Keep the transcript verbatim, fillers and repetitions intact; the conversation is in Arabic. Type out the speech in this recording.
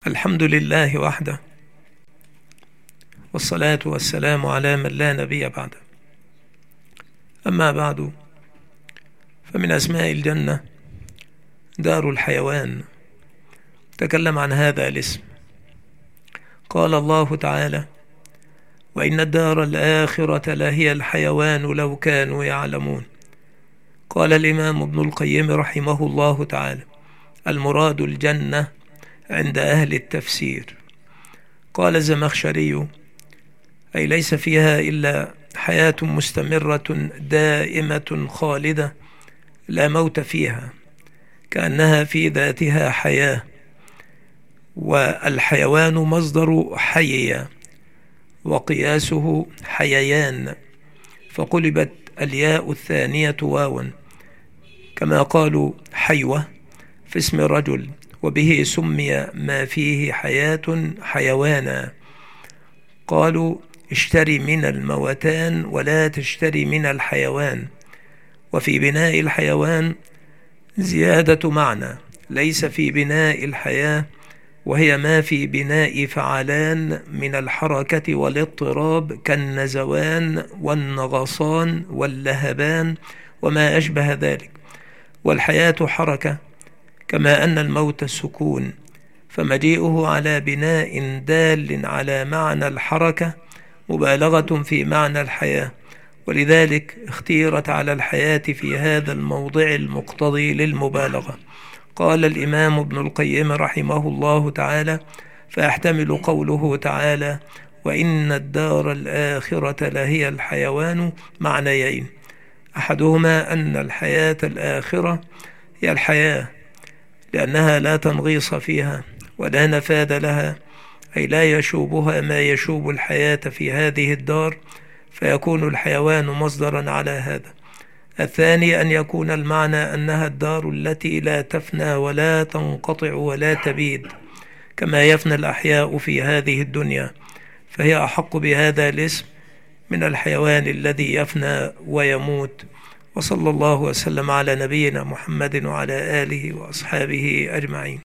الحمد لله وحده، والصلاة والسلام على من لا نبي بعده. أما بعد، فمن أسماء الجنة دار الحيوان. تكلم عن هذا الاسم. قال الله تعالى: وإن الدار الآخرة لهي الحيوان لو كانوا يعلمون. قال الإمام ابن القيم رحمه الله تعالى: المراد الجنة عند أهل التفسير. قال الزمخشري: أي ليس فيها إلا حياة مستمرة دائمة خالدة لا موت فيها، كأنها في ذاتها حياة. والحيوان مصدر حيية، وقياسه حييان، فقلبت الياء الثانية واوا، كما قالوا حيوة في اسم الرجل، وبه سمي ما فيه حياة حيوانا. قالوا: اشتري من الموتان ولا تشتري من الحيوان. وفي بناء الحيوان زيادة معنى ليس في بناء الحياة، وهي ما في بناء فعلان من الحركة والاضطراب كالنزوان والنغصان واللهبان وما أشبه ذلك. والحياة حركة، كما أن الموت سكون، فمجيئه على بناء دال على معنى الحركة مبالغة في معنى الحياة، ولذلك اختيرت على الحياة في هذا الموضع المقتضي للمبالغة. قال الإمام ابن القيم رحمه الله تعالى: فأحتمل قوله تعالى: وإن الدار الآخرة لهي الحيوان معنيين. أحدهما أن الحياة الآخرة هي الحياة، لأنها لا تنغيص فيها ولا نفاذ لها، أي لا يشوبها ما يشوب الحياة في هذه الدار، فيكون الحيوان مصدرا على هذا. الثاني أن يكون المعنى أنها الدار التي لا تفنى ولا تنقطع ولا تبيد، كما يفنى الأحياء في هذه الدنيا، فهي أحق بهذا الاسم من الحيوان الذي يفنى ويموت. وصلى الله وسلم على نبينا محمد وعلى آله وأصحابه أجمعين.